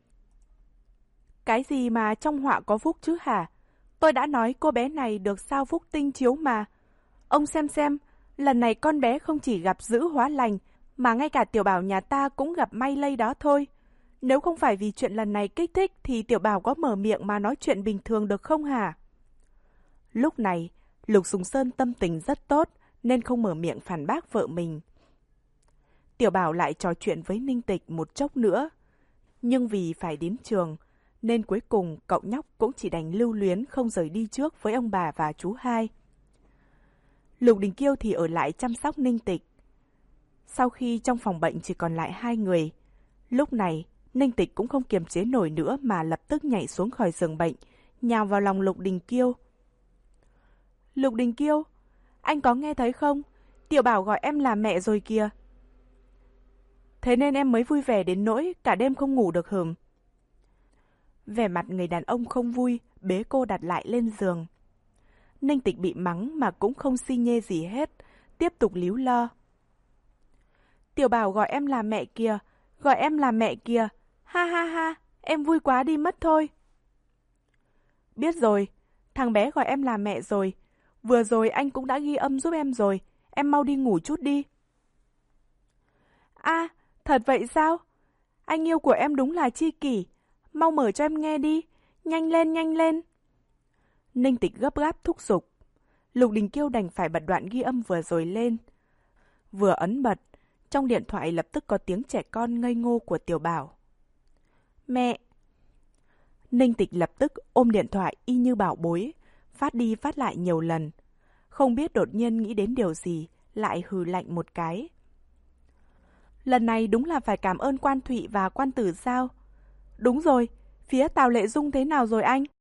[SPEAKER 1] Cái gì mà trong họa có phúc chứ hả? Tôi đã nói cô bé này được sao phúc tinh chiếu mà. Ông xem xem, lần này con bé không chỉ gặp dữ hóa lành, mà ngay cả Tiểu Bảo nhà ta cũng gặp may lây đó thôi. Nếu không phải vì chuyện lần này kích thích thì Tiểu Bảo có mở miệng mà nói chuyện bình thường được không hả? Lúc này, Lục Sùng Sơn tâm tình rất tốt nên không mở miệng phản bác vợ mình. Tiểu Bảo lại trò chuyện với Ninh Tịch một chốc nữa. Nhưng vì phải đến trường, nên cuối cùng cậu nhóc cũng chỉ đành lưu luyến không rời đi trước với ông bà và chú hai. Lục Đình Kiêu thì ở lại chăm sóc Ninh Tịch. Sau khi trong phòng bệnh chỉ còn lại hai người, lúc này Ninh Tịch cũng không kiềm chế nổi nữa mà lập tức nhảy xuống khỏi giường bệnh, nhào vào lòng Lục Đình Kiêu. Lục Đình Kiêu, anh có nghe thấy không? Tiểu Bảo gọi em là mẹ rồi kìa. Thế nên em mới vui vẻ đến nỗi cả đêm không ngủ được hửm. Vẻ mặt người đàn ông không vui, bế cô đặt lại lên giường. Ninh Tịch bị mắng mà cũng không xi nhê gì hết, tiếp tục líu lo. Tiểu Bảo gọi em là mẹ kìa, gọi em là mẹ kìa, ha ha ha, em vui quá đi mất thôi. Biết rồi, thằng bé gọi em là mẹ rồi, vừa rồi anh cũng đã ghi âm giúp em rồi, em mau đi ngủ chút đi. À, thật vậy sao? Anh yêu của em đúng là chi kỷ, mau mở cho em nghe đi, nhanh lên nhanh lên. Ninh Tịch gấp gáp thúc giục. Lục Đình Kiêu đành phải bật đoạn ghi âm vừa rồi lên. Vừa ấn bật, trong điện thoại lập tức có tiếng trẻ con ngây ngô của Tiểu Bảo. Mẹ! Ninh Tịch lập tức ôm điện thoại y như bảo bối, phát đi phát lại nhiều lần. Không biết đột nhiên nghĩ đến điều gì, lại hừ lạnh một cái. Lần này đúng là phải cảm ơn Quan Thụy và Quan Tử sao? Đúng rồi, phía Tào Lệ Dung thế nào rồi anh?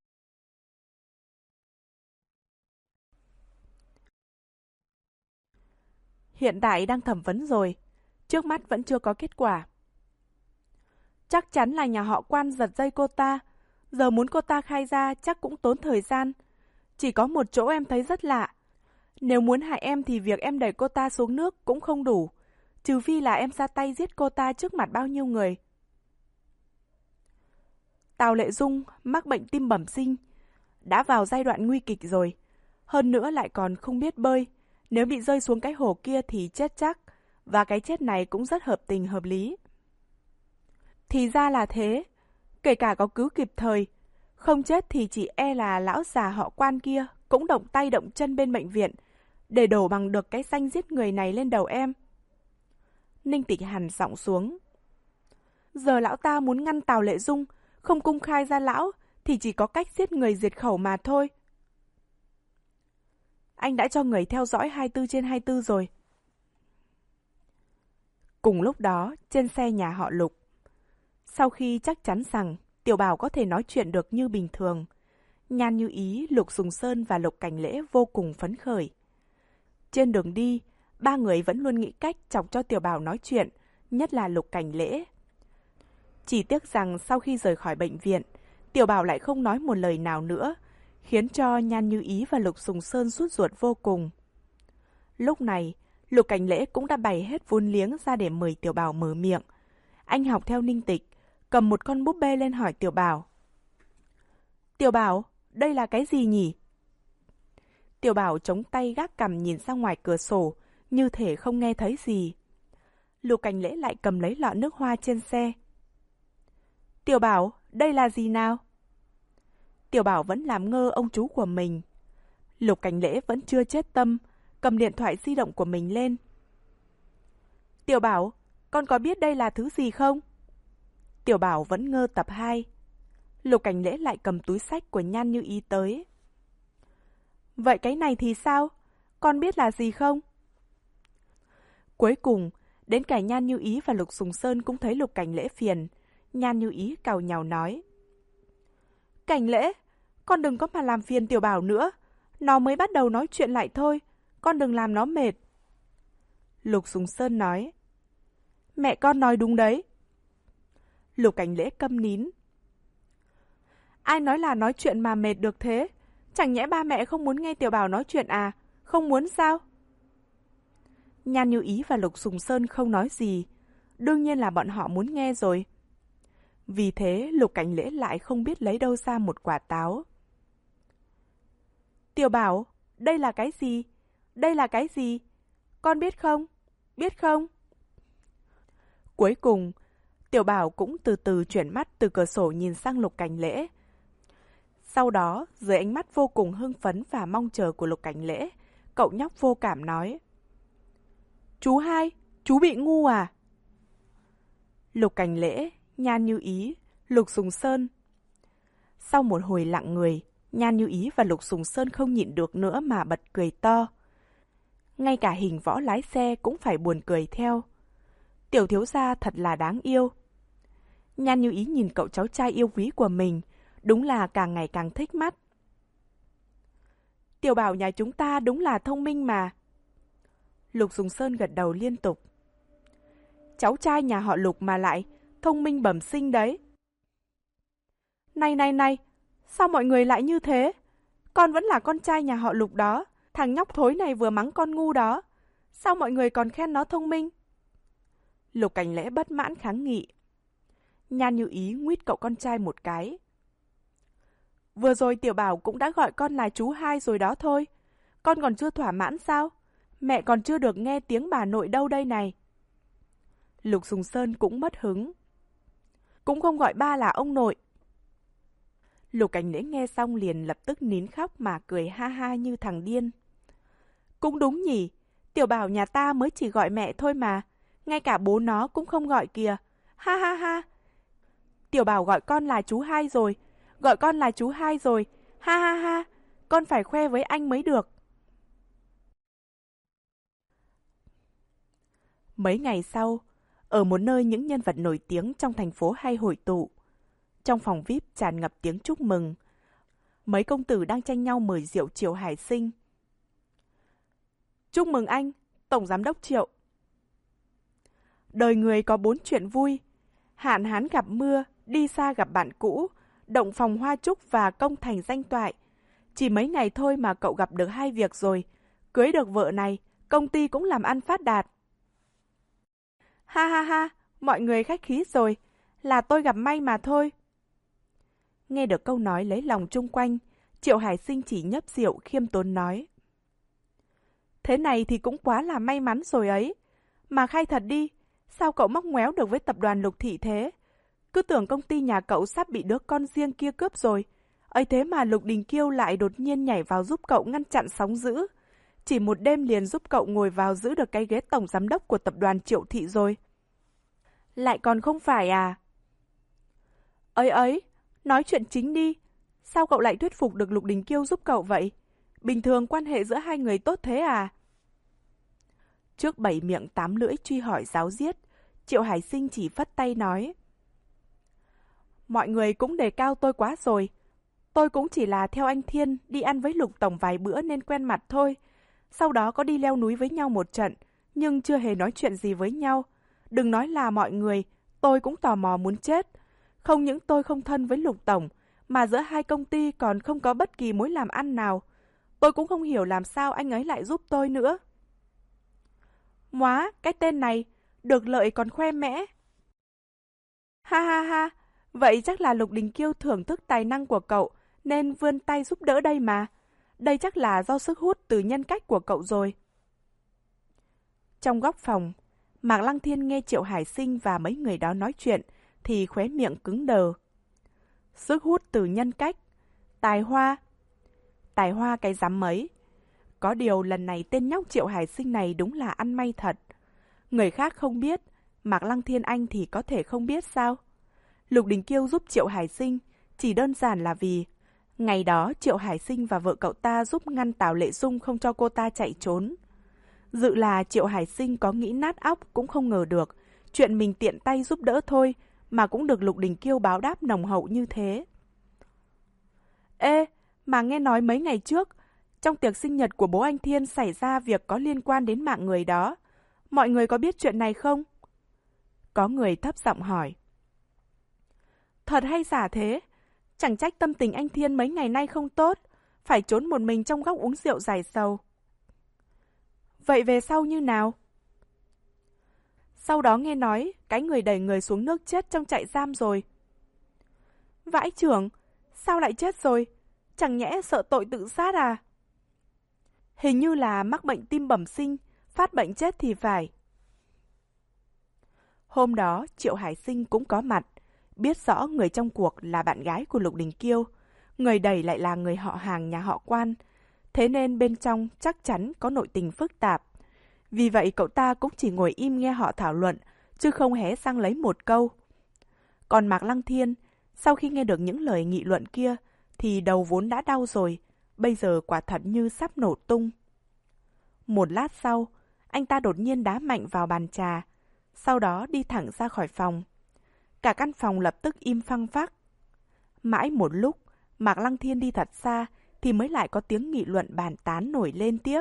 [SPEAKER 1] Hiện tại đang thẩm vấn rồi, trước mắt vẫn chưa có kết quả. Chắc chắn là nhà họ Quan giật dây cô ta, giờ muốn cô ta khai ra chắc cũng tốn thời gian. Chỉ có một chỗ em thấy rất lạ. Nếu muốn hại em thì việc em đẩy cô ta xuống nước cũng không đủ, trừ phi là em ra tay giết cô ta trước mặt bao nhiêu người. Tào Lệ Dung mắc bệnh tim bẩm sinh, đã vào giai đoạn nguy kịch rồi. Hơn nữa lại còn không biết bơi, nếu bị rơi xuống cái hồ kia thì chết chắc, và cái chết này cũng rất hợp tình hợp lý. Thì ra là thế, kể cả có cứu kịp thời, không chết thì chỉ e là lão già họ Quan kia cũng động tay động chân bên bệnh viện, để đổ bằng được cái danh giết người này lên đầu em. Ninh Tịch hằn giọng xuống. Giờ lão ta muốn ngăn Tào Lệ Dung không công khai ra lão thì chỉ có cách giết người diệt khẩu mà thôi. Anh đã cho người theo dõi hai mươi tư trên hai mươi tư rồi. Cùng lúc đó, trên xe nhà họ Lục, sau khi chắc chắn rằng Tiểu Bảo có thể nói chuyện được như bình thường, Nhan Như Ý, Lục Sùng Sơn và Lục Cảnh Lễ vô cùng phấn khởi. Trên đường đi, ba người vẫn luôn nghĩ cách chọc cho Tiểu Bảo nói chuyện, nhất là Lục Cảnh Lễ. Chỉ tiếc rằng sau khi rời khỏi bệnh viện, Tiểu Bảo lại không nói một lời nào nữa, khiến cho Nhan Như Ý và Lục Sùng Sơn sốt ruột vô cùng. Lúc này, Lục Cảnh Lễ cũng đã bày hết vốn liếng ra để mời Tiểu Bảo mở miệng. Anh học theo Ninh Tịch, cầm một con búp bê lên hỏi Tiểu Bảo. Tiểu Bảo, đây là cái gì nhỉ? Tiểu Bảo chống tay gác cằm nhìn ra ngoài cửa sổ, như thể không nghe thấy gì. Lục Cảnh Lễ lại cầm lấy lọ nước hoa trên xe. Tiểu Bảo, đây là gì nào? Tiểu Bảo vẫn làm ngơ ông chú của mình. Lục Cảnh Lễ vẫn chưa chết tâm, cầm điện thoại di động của mình lên. Tiểu Bảo, con có biết đây là thứ gì không? Tiểu Bảo vẫn ngơ tập hai. Lục Cảnh Lễ lại cầm túi xách của Nhan Như Ý tới. Vậy cái này thì sao? Con biết là gì không? Cuối cùng, đến cả Nhan Như Ý và Lục Sùng Sơn cũng thấy Lục Cảnh Lễ phiền. Nhan Như Ý càu nhàu nói. Cảnh Lễ, con đừng có mà làm phiền Tiểu Bảo nữa. Nó mới bắt đầu nói chuyện lại thôi. Con đừng làm nó mệt. Lục Sùng Sơn nói. Mẹ con nói đúng đấy. Lục Cảnh Lễ câm nín. Ai nói là nói chuyện mà mệt được thế? Chẳng nhẽ ba mẹ không muốn nghe Tiểu Bảo nói chuyện à? Không muốn sao? Nhan Như Ý và Lục Sùng Sơn không nói gì. Đương nhiên là bọn họ muốn nghe rồi. Vì thế Lục Cảnh Lễ lại không biết lấy đâu ra một quả táo. Tiểu Bảo, đây là cái gì? Đây là cái gì? Con biết không? Biết không? Cuối cùng, Tiểu Bảo cũng từ từ chuyển mắt từ cửa sổ nhìn sang Lục Cảnh Lễ. Sau đó, dưới ánh mắt vô cùng hưng phấn và mong chờ của Lục Cảnh Lễ, cậu nhóc vô cảm nói. Chú hai, chú bị ngu à? Lục Cảnh Lễ, Nhan Như Ý, Lục Sùng Sơn. Sau một hồi lặng người, Nhan Như Ý và Lục Sùng Sơn không nhịn được nữa mà bật cười to. Ngay cả Hình Võ lái xe cũng phải buồn cười theo. Tiểu thiếu gia thật là đáng yêu. Nhan Như Ý nhìn cậu cháu trai yêu quý của mình, đúng là càng ngày càng thích mắt. Tiểu Bảo nhà chúng ta đúng là thông minh mà. Lục Sùng Sơn gật đầu liên tục. Cháu trai nhà họ Lục mà lại thông minh bẩm sinh đấy. Này này này, sao mọi người lại như thế? Con vẫn là con trai nhà họ Lục đó. Thằng nhóc thối này vừa mắng con ngu đó. Sao mọi người còn khen nó thông minh? Lục Cảnh Lễ bất mãn kháng nghị. Nhan Như Ý nguýt cậu con trai một cái. Vừa rồi Tiểu Bảo cũng đã gọi con là chú hai rồi đó thôi. Con còn chưa thỏa mãn sao? Mẹ còn chưa được nghe tiếng bà nội đâu đây này. Lục Sùng Sơn cũng mất hứng. Cũng không gọi ba là ông nội. Lục Cảnh Lễ nghe xong liền lập tức nín khóc mà cười ha ha như thằng điên. Cũng đúng nhỉ, Tiểu Bảo nhà ta mới chỉ gọi mẹ thôi mà. Ngay cả bố nó cũng không gọi kìa. Ha ha ha. Tiểu Bảo gọi con là chú hai rồi. gọi con là chú hai rồi. Ha ha ha, con phải khoe với anh mới được. Mấy ngày sau, ở một nơi những nhân vật nổi tiếng trong thành phố hay hội tụ, trong phòng vi ai pi tràn ngập tiếng chúc mừng. Mấy công tử đang tranh nhau mời rượu Triệu Hải Sinh. Chúc mừng anh, Tổng Giám đốc Triệu. Đời người có bốn chuyện vui: hạn hán gặp mưa, đi xa gặp bạn cũ, động phòng hoa trúc và công thành danh toại. Chỉ mấy ngày thôi mà cậu gặp được hai việc rồi. Cưới được vợ này, công ty cũng làm ăn phát đạt. Ha ha ha, mọi người khách khí rồi, là tôi gặp may mà thôi. Nghe được câu nói lấy lòng chung quanh, Triệu Hải Sinh chỉ nhấp rượu khiêm tốn nói. Thế này thì cũng quá là may mắn rồi ấy. Mà khai thật đi, sao cậu móc ngoéo được với tập đoàn Lục Thị thế? Cứ tưởng công ty nhà cậu sắp bị đứa con riêng kia cướp rồi. Ấy thế mà Lục Đình Kiêu lại đột nhiên nhảy vào giúp cậu ngăn chặn sóng dữ. Chỉ một đêm liền giúp cậu ngồi vào giữ được cái ghế tổng giám đốc của tập đoàn Triệu Thị rồi. Lại còn không phải à? Ấy ấy, nói chuyện chính đi. Sao cậu lại thuyết phục được Lục Đình Kiêu giúp cậu vậy? Bình thường quan hệ giữa hai người tốt thế à? Trước bảy miệng tám lưỡi truy hỏi giáo diết, Triệu Hải Sinh chỉ phất tay nói. Mọi người cũng đề cao tôi quá rồi. Tôi cũng chỉ là theo anh Thiên đi ăn với Lục Tổng vài bữa nên quen mặt thôi. Sau đó có đi leo núi với nhau một trận, nhưng chưa hề nói chuyện gì với nhau. Đừng nói là mọi người, tôi cũng tò mò muốn chết. Không những tôi không thân với Lục Tổng, mà giữa hai công ty còn không có bất kỳ mối làm ăn nào. Tôi cũng không hiểu làm sao anh ấy lại giúp tôi nữa. Móa, cái tên này, được lợi còn khoe mẽ. Ha ha ha, vậy chắc là Lục Đình Kiêu thưởng thức tài năng của cậu, nên vươn tay giúp đỡ đây mà. Đây chắc là do sức hút từ nhân cách của cậu rồi. Trong góc phòng, Mạc Lăng Thiên nghe Triệu Hải Sinh và mấy người đó nói chuyện, thì khóe miệng cứng đờ. Sức hút từ nhân cách, tài hoa. Tài hoa cái rắm mấy. Có điều lần này tên nhóc Triệu Hải Sinh này đúng là ăn may thật. Người khác không biết, Mạc Lăng Thiên anh thì có thể không biết sao? Lục Đình Kiêu giúp Triệu Hải Sinh chỉ đơn giản là vì ngày đó Triệu Hải Sinh và vợ cậu ta giúp ngăn Tào Lệ Dung không cho cô ta chạy trốn. Dự là Triệu Hải Sinh có nghĩ nát óc cũng không ngờ được, chuyện mình tiện tay giúp đỡ thôi mà cũng được Lục Đình Kiêu báo đáp nồng hậu như thế. Ê, mà nghe nói mấy ngày trước, trong tiệc sinh nhật của bố anh Thiên xảy ra việc có liên quan đến mạng người đó. Mọi người có biết chuyện này không? Có người thấp giọng hỏi. Thật hay giả thế? Chẳng trách tâm tình anh Thiên mấy ngày nay không tốt, phải trốn một mình trong góc uống rượu giải sầu. Vậy về sau như nào? Sau đó nghe nói, cái người đẩy người xuống nước chết trong trại giam rồi. Vãi chưởng, sao lại chết rồi? Chẳng nhẽ sợ tội tự sát à? Hình như là mắc bệnh tim bẩm sinh, phát bệnh chết thì phải. Hôm đó, Triệu Hải Sinh cũng có mặt, biết rõ người trong cuộc là bạn gái của Lục Đình Kiêu, người đẩy lại là người họ hàng nhà họ Quan, thế nên bên trong chắc chắn có nội tình phức tạp. Vì vậy cậu ta cũng chỉ ngồi im nghe họ thảo luận, chứ không hé sang lấy một câu. Còn Mạc Lăng Thiên, sau khi nghe được những lời nghị luận kia, thì đầu vốn đã đau rồi, bây giờ quả thật như sắp nổ tung. Một lát sau, anh ta đột nhiên đá mạnh vào bàn trà, sau đó đi thẳng ra khỏi phòng. Cả căn phòng lập tức im phăng phắc. Mãi một lúc, Mạc Lăng Thiên đi thật xa, thì mới lại có tiếng nghị luận bàn tán nổi lên tiếp.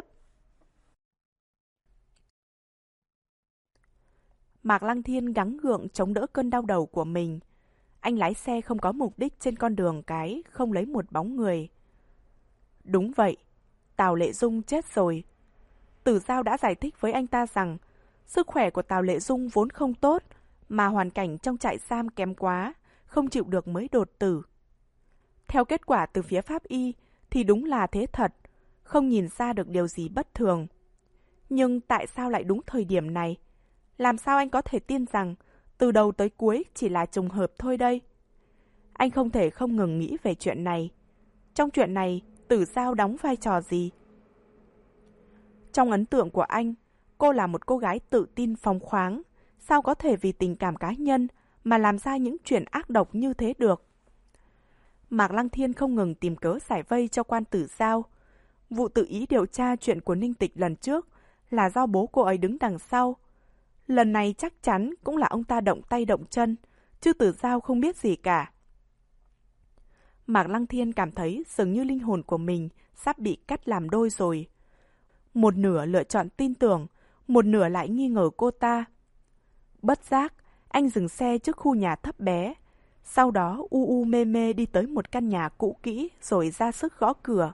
[SPEAKER 1] Mạc Lăng Thiên gắng gượng chống đỡ cơn đau đầu của mình. Anh lái xe không có mục đích trên con đường cái, không lấy một bóng người. Đúng vậy, Tào Lệ Dung chết rồi. Tử Giao đã giải thích với anh ta rằng sức khỏe của Tào Lệ Dung vốn không tốt, mà hoàn cảnh trong trại giam kém quá, không chịu được mới đột tử. Theo kết quả từ phía pháp y thì đúng là thế thật, không nhìn ra được điều gì bất thường. Nhưng tại sao lại đúng thời điểm này? Làm sao anh có thể tin rằng từ đầu tới cuối chỉ là trùng hợp thôi đây? Anh không thể không ngừng nghĩ về chuyện này. Trong chuyện này, Tử Giao đóng vai trò gì? Trong ấn tượng của anh, cô là một cô gái tự tin phóng khoáng, sao có thể vì tình cảm cá nhân mà làm ra những chuyện ác độc như thế được? Mạc Lăng Thiên không ngừng tìm cớ giải vây cho Quan Tử Giao. Vụ tự ý điều tra chuyện của Ninh Tịch lần trước là do bố cô ấy đứng đằng sau. Lần này chắc chắn cũng là ông ta động tay động chân, chứ Tử Giao không biết gì cả. Mạc Lăng Thiên cảm thấy dường như linh hồn của mình sắp bị cắt làm đôi rồi. Một nửa lựa chọn tin tưởng, một nửa lại nghi ngờ cô ta. Bất giác, anh dừng xe trước khu nhà thấp bé. Sau đó u u mê mê đi tới một căn nhà cũ kỹ rồi ra sức gõ cửa.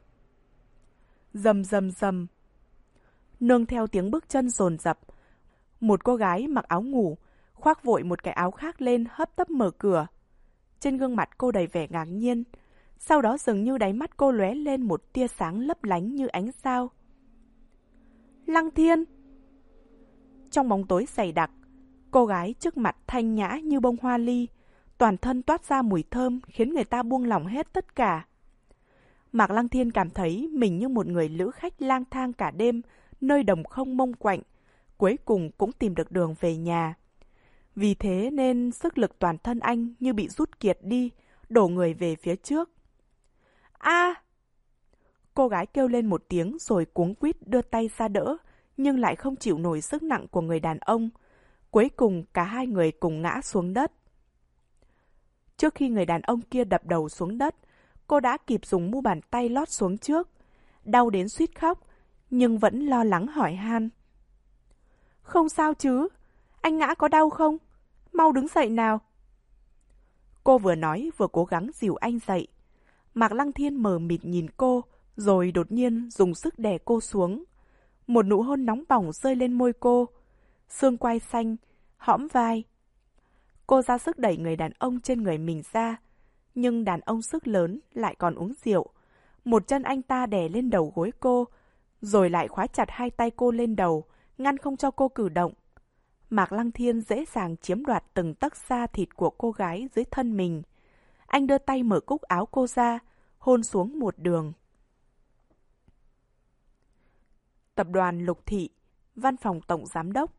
[SPEAKER 1] Rầm rầm rầm. Nương theo tiếng bước chân dồn dập, một cô gái mặc áo ngủ, khoác vội một cái áo khác lên hấp tấp mở cửa. Trên gương mặt cô đầy vẻ ngạc nhiên, sau đó dường như đáy mắt cô lóe lên một tia sáng lấp lánh như ánh sao. Lăng Thiên! Trong bóng tối dày đặc, cô gái trước mặt thanh nhã như bông hoa ly, toàn thân toát ra mùi thơm khiến người ta buông lỏng hết tất cả. Mạc Lăng Thiên cảm thấy mình như một người lữ khách lang thang cả đêm, nơi đồng không mông quạnh, cuối cùng cũng tìm được đường về nhà. Vì thế nên sức lực toàn thân anh như bị rút kiệt đi, đổ người về phía trước. A! Cô gái kêu lên một tiếng rồi cuống quýt đưa tay ra đỡ, nhưng lại không chịu nổi sức nặng của người đàn ông. Cuối cùng cả hai người cùng ngã xuống đất. Trước khi người đàn ông kia đập đầu xuống đất, cô đã kịp dùng mu bàn tay lót xuống trước. Đau đến suýt khóc, nhưng vẫn lo lắng hỏi han. Không sao chứ? Anh ngã có đau không? Mau đứng dậy nào. Cô vừa nói vừa cố gắng dìu anh dậy. Mạc Lăng Thiên mờ mịt nhìn cô, rồi đột nhiên dùng sức đè cô xuống. Một nụ hôn nóng bỏng rơi lên môi cô. Xương quai xanh, hõm vai. Cô ra sức đẩy người đàn ông trên người mình ra. Nhưng đàn ông sức lớn lại còn uống rượu. Một chân anh ta đè lên đầu gối cô, rồi lại khóa chặt hai tay cô lên đầu, ngăn không cho cô cử động. Mạc Lăng Thiên dễ dàng chiếm đoạt từng tấc da thịt của cô gái dưới thân mình. Anh đưa tay mở cúc áo cô ra, hôn xuống một đường. Tập đoàn Lục Thị, Văn phòng Tổng Giám đốc.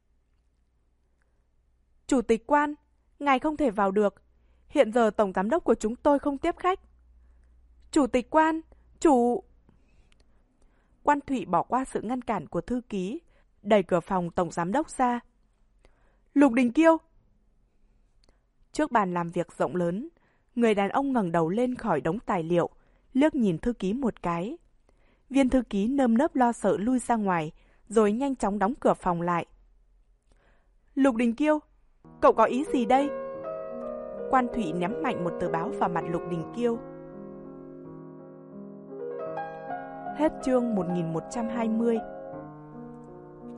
[SPEAKER 1] Chủ tịch Quan, ngài không thể vào được. Hiện giờ Tổng Giám đốc của chúng tôi không tiếp khách. Chủ tịch Quan, chủ... Quan Thụy bỏ qua sự ngăn cản của thư ký, đẩy cửa phòng Tổng Giám đốc ra. Lục Đình Kiêu! Trước bàn làm việc rộng lớn, người đàn ông ngẩng đầu lên khỏi đống tài liệu, liếc nhìn thư ký một cái. Viên thư ký nơm nớp lo sợ lui ra ngoài, rồi nhanh chóng đóng cửa phòng lại. Lục Đình Kiêu, cậu có ý gì đây? Quan Thụy ném mạnh một tờ báo vào mặt Lục Đình Kiêu. Hết chương một nghìn một trăm hai mươi.